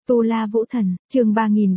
Tu La Vũ Thần, chương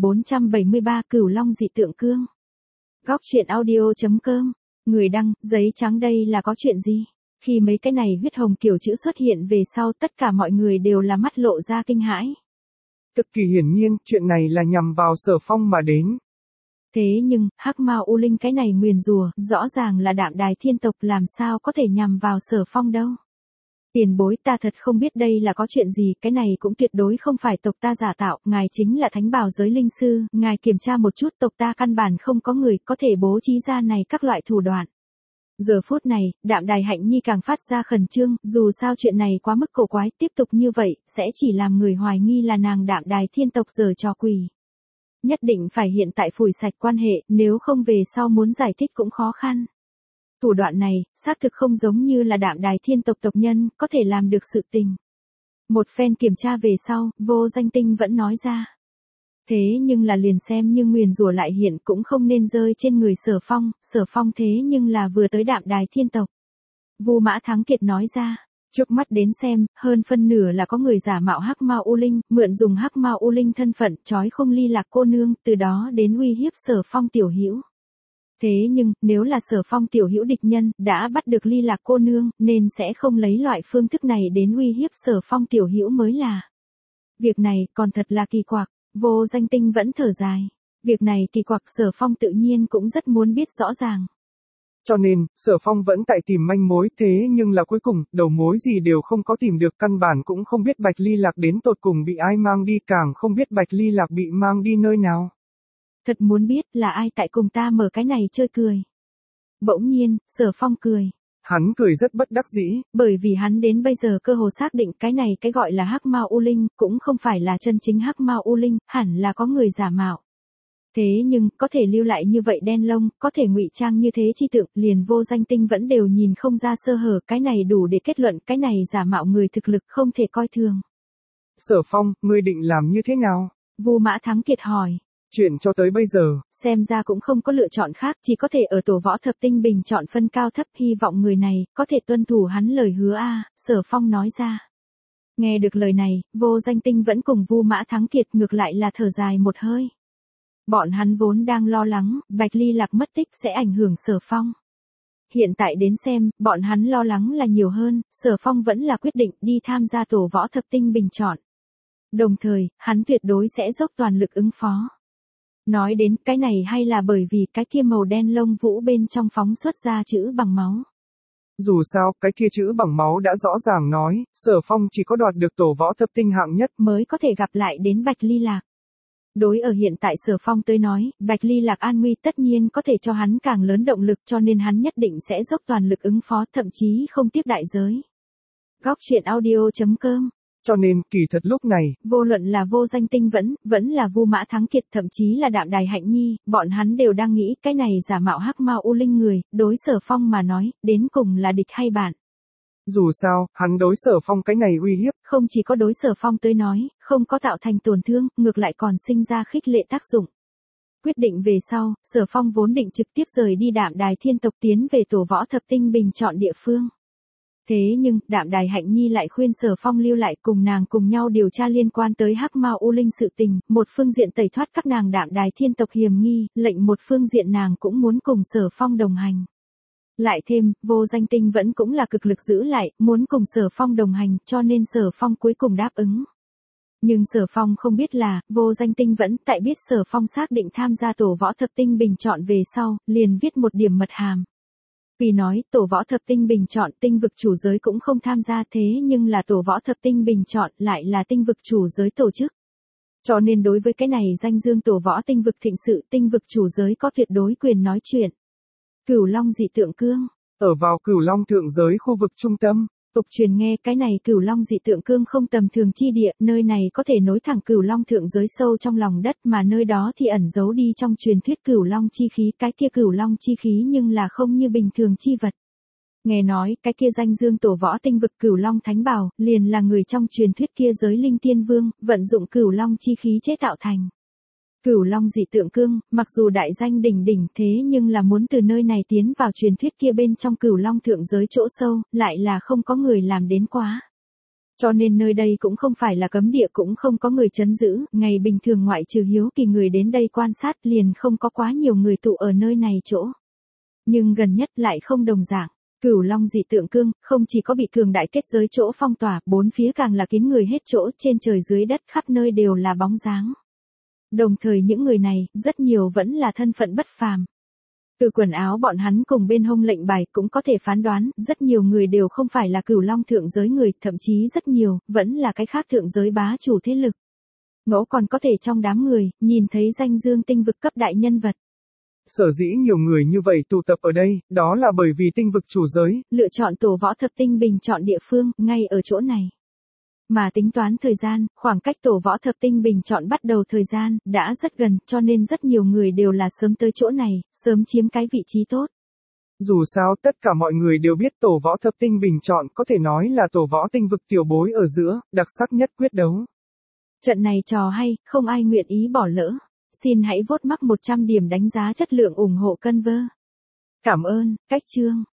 3473 Cửu Long dị tượng cương. Góc truyện audio.com. Người đăng, giấy trắng đây là có chuyện gì? Khi mấy cái này huyết hồng kiểu chữ xuất hiện về sau, tất cả mọi người đều là mắt lộ ra kinh hãi. Cực kỳ hiển nhiên, chuyện này là nhằm vào Sở Phong mà đến. Thế nhưng, Hắc Mao U Linh cái này nguyền rủa, rõ ràng là Đạm Đài thiên tộc, làm sao có thể nhằm vào Sở Phong đâu. Tiền bối, ta thật không biết đây là có chuyện gì, cái này cũng tuyệt đối không phải tộc ta giả tạo, ngài chính là thánh bảo giới linh sư, ngài kiểm tra một chút, tộc ta căn bản không có người có thể bố trí ra này các loại thủ đoạn. Giờ phút này, Đạm Đài Hạnh Nhi càng phát ra khẩn trương, dù sao chuyện này quá mức cổ quái, tiếp tục như vậy, sẽ chỉ làm người hoài nghi là nàng Đạm Đài thiên tộc giở trò quỷ. Nhất định phải hiện tại phủi sạch quan hệ, nếu không về sau muốn giải thích cũng khó khăn. Thủ đoạn này, xác thực không giống như là Đạm Đài thiên tộc tộc nhân, có thể làm được sự tình. Một phen kiểm tra về sau, Vô Danh Tinh vẫn nói ra. Thế nhưng là liền xem như nguyền rủa lại hiện cũng không nên rơi trên người Sở Phong thế nhưng là vừa tới Đạm Đài thiên tộc. Vu Mã Thắng Kiệt nói ra. Trước mắt đến xem, hơn phân nửa là có người giả mạo Hắc Mao U Linh, mượn dùng Hắc Mao U Linh thân phận, trói không ly lạc cô nương, từ đó đến uy hiếp Sở Phong tiểu hữu. Thế nhưng, nếu là Sở Phong tiểu hữu địch nhân, đã bắt được ly lạc cô nương, nên sẽ không lấy loại phương thức này đến uy hiếp Sở Phong tiểu hữu mới là. Việc này, còn thật là kỳ quặc, Vô Danh Tinh vẫn thở dài. Việc này kỳ quặc, Sở Phong tự nhiên cũng rất muốn biết rõ ràng. Cho nên, Sở Phong vẫn tại tìm manh mối, thế nhưng là cuối cùng, đầu mối gì đều không có tìm được, căn bản cũng không biết Bạch Ly Lạc đến tột cùng bị ai mang đi, càng không biết Bạch Ly Lạc bị mang đi nơi nào. Thật muốn biết là ai tại cùng ta mở cái này chơi cười. Bỗng nhiên, Sở Phong cười. Hắn cười rất bất đắc dĩ. Bởi vì hắn đến bây giờ cơ hồ xác định cái này cái gọi là Hắc Mao U Linh, cũng không phải là chân chính Hắc Mao U Linh, hẳn là có người giả mạo. Thế nhưng, có thể lưu lại như vậy đen lông, có thể ngụy trang như thế chi tượng, liền Vô Danh Tinh vẫn đều nhìn không ra sơ hở, cái này đủ để kết luận cái này giả mạo người thực lực không thể coi thường. Sở Phong, ngươi định làm như thế nào? Vu Mã Thắng Kiệt hỏi. Chuyện cho tới bây giờ, xem ra cũng không có lựa chọn khác, chỉ có thể ở tổ võ thập tinh bình chọn phân cao thấp, hy vọng người này có thể tuân thủ hắn lời hứa a. Sở Phong nói ra. Nghe được lời này, Vô Danh Tinh vẫn cùng Vu Mã Thắng Kiệt ngược lại là thở dài một hơi. Bọn hắn vốn đang lo lắng, Bạch Ly Lạc mất tích sẽ ảnh hưởng Sở Phong. Hiện tại đến xem, bọn hắn lo lắng là nhiều hơn, Sở Phong vẫn là quyết định đi tham gia tổ võ thập tinh bình chọn. Đồng thời, hắn tuyệt đối sẽ dốc toàn lực ứng phó. Nói đến cái này hay là bởi vì cái kia màu đen lông vũ bên trong phóng xuất ra chữ bằng máu. Dù sao, cái kia chữ bằng máu đã rõ ràng nói, Sở Phong chỉ có đoạt được tổ võ thập tinh hạng nhất mới có thể gặp lại đến Bạch Ly Lạc. Đối ở hiện tại Sở Phong tới nói, Bạch Ly Lạc an nguy tất nhiên có thể cho hắn càng lớn động lực, cho nên hắn nhất định sẽ dốc toàn lực ứng phó, thậm chí không tiếp đại giới. Góc truyện audio.com. Cho nên, kỳ thật lúc này, vô luận là Vô Danh Tinh vẫn là Vu Mã Thắng Kiệt, thậm chí là Đạm Đài Hạnh Nhi, bọn hắn đều đang nghĩ cái này giả mạo Hắc Mao U Linh người, đối Sở Phong mà nói, đến cùng là địch hay bạn. Dù sao, hắn đối Sở Phong cái này uy hiếp, không chỉ có đối Sở Phong tới nói, không có tạo thành tổn thương, ngược lại còn sinh ra khích lệ tác dụng. Quyết định về sau, Sở Phong vốn định trực tiếp rời đi Đạm Đài thiên tộc tiến về tổ võ thập tinh bình chọn địa phương. Thế nhưng, Đạm Đài Hạnh Nhi lại khuyên Sở Phong lưu lại cùng nàng cùng nhau điều tra liên quan tới Hắc Mao U Linh sự tình, một phương diện tẩy thoát các nàng Đạm Đài thiên tộc hiểm nghi, lệnh một phương diện nàng cũng muốn cùng Sở Phong đồng hành. Lại thêm, Vô Danh Tinh vẫn cũng là cực lực giữ lại, muốn cùng Sở Phong đồng hành, cho nên Sở Phong cuối cùng đáp ứng. Nhưng Sở Phong không biết là, Vô Danh Tinh vẫn tại biết Sở Phong xác định tham gia tổ võ thập tinh bình chọn về sau, liền viết một điểm mật hàm. Vì nói, tổ võ thập tinh bình chọn tinh vực chủ giới cũng không tham gia, thế nhưng là tổ võ thập tinh bình chọn lại là tinh vực chủ giới tổ chức. Cho nên đối với cái này danh dương tổ võ tinh vực thịnh sự, tinh vực chủ giới có tuyệt đối quyền nói chuyện. Cửu Long dị tượng cương. Ở vào Cửu Long thượng giới khu vực trung tâm. Tục truyền nghe cái này Cửu Long dị tượng cương không tầm thường chi địa, nơi này có thể nối thẳng Cửu Long thượng giới sâu trong lòng đất, mà nơi đó thì ẩn giấu đi trong truyền thuyết Cửu Long chi khí, cái kia Cửu Long chi khí nhưng là không như bình thường chi vật. Nghe nói, cái kia danh dương tổ võ tinh vực Cửu Long Thánh Bảo, liền là người trong truyền thuyết kia giới linh tiên vương, vận dụng Cửu Long chi khí chế tạo thành. Cửu Long dị tượng cương, mặc dù đại danh đỉnh đỉnh thế nhưng là muốn từ nơi này tiến vào truyền thuyết kia bên trong Cửu Long thượng giới chỗ sâu, lại là không có người làm đến quá. Cho nên nơi đây cũng không phải là cấm địa, cũng không có người trấn giữ, ngày bình thường ngoại trừ hiếu kỳ người đến đây quan sát liền không có quá nhiều người tụ ở nơi này chỗ. Nhưng gần nhất lại không đồng dạng. Cửu Long dị tượng cương, không chỉ có bị cường đại kết giới chỗ phong tỏa, bốn phía càng là kín người hết chỗ, trên trời dưới đất khắp nơi đều là bóng dáng. Đồng thời những người này, rất nhiều vẫn là thân phận bất phàm. Từ quần áo bọn hắn cùng bên hông lệnh bài cũng có thể phán đoán, rất nhiều người đều không phải là Cửu Long thượng giới người, thậm chí rất nhiều, vẫn là cái khác thượng giới bá chủ thế lực. Ngẫu còn có thể trong đám người, nhìn thấy danh dương tinh vực cấp đại nhân vật. Sở dĩ nhiều người như vậy tụ tập ở đây, đó là bởi vì tinh vực chủ giới lựa chọn tổ võ thập tinh bình chọn địa phương, ngay ở chỗ này. Mà tính toán thời gian, khoảng cách tổ võ thập tinh bình chọn bắt đầu thời gian, đã rất gần, cho nên rất nhiều người đều là sớm tới chỗ này, sớm chiếm cái vị trí tốt. Dù sao tất cả mọi người đều biết tổ võ thập tinh bình chọn có thể nói là tổ võ tinh vực tiểu bối ở giữa, đặc sắc nhất quyết đấu. Trận này trò hay, không ai nguyện ý bỏ lỡ. Xin hãy vote mắc 100 điểm đánh giá chất lượng ủng hộ Conver. Cảm ơn, cách chương.